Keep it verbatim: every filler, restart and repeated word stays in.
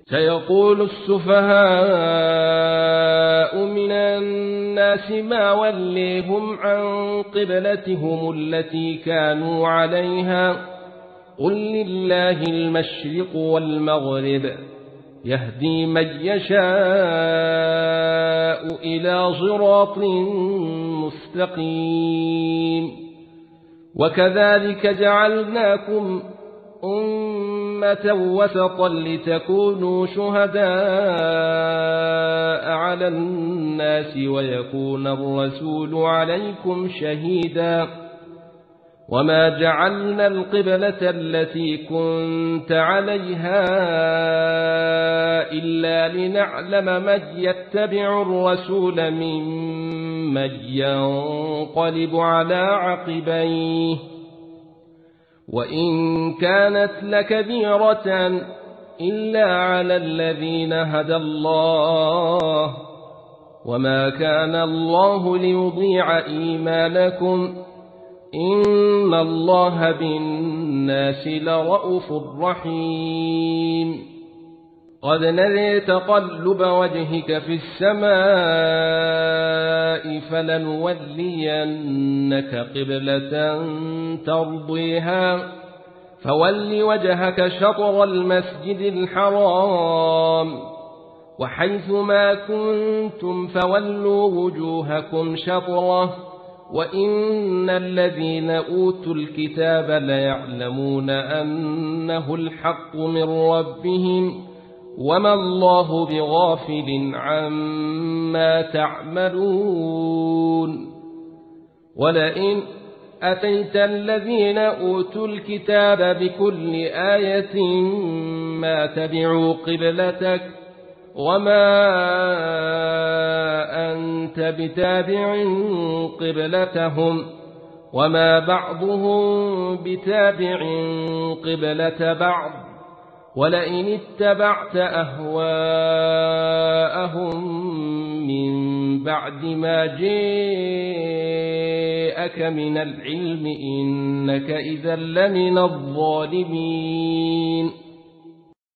سيقول السفهاء من الناس ما وليهم عن قبلتهم التي كانوا عليها قل لله المشرق والمغرب يهدي من يشاء إلى صراط مستقيم. وكذلك جعلناكم أمة وسطا لتكونوا شهداء على الناس ويكون الرسول عليكم شهيدا. وما جعلنا القبلة التي كنت عليها إلا لنعلم من يتبع الرسول ممن ينقلب على عقبيه وإن كانت لكبيرة إلا على الذين هدى الله وما كان الله ليضيع إيمانكم إن الله بالناس لرءوف رحيم. قد نري تقلب وجهك في السماء فلنولينك قبلة ترضيها فول وجهك شطر المسجد الحرام وحيث ما كنتم فولوا وجوهكم شطره وإن الذين أوتوا الكتاب ليعلمون أنه الحق من ربهم وما الله بغافل عما تعملون. ولئن أتيت الذين أوتوا الكتاب بكل آية ما تبعوا قبلتك وما أنت بتابع قبلتهم وما بعضهم بتابع قبلة بعض ولئن اتبعت أهواءهم من بعد ما جاءك من العلم إنك إذا لمن الظالمين.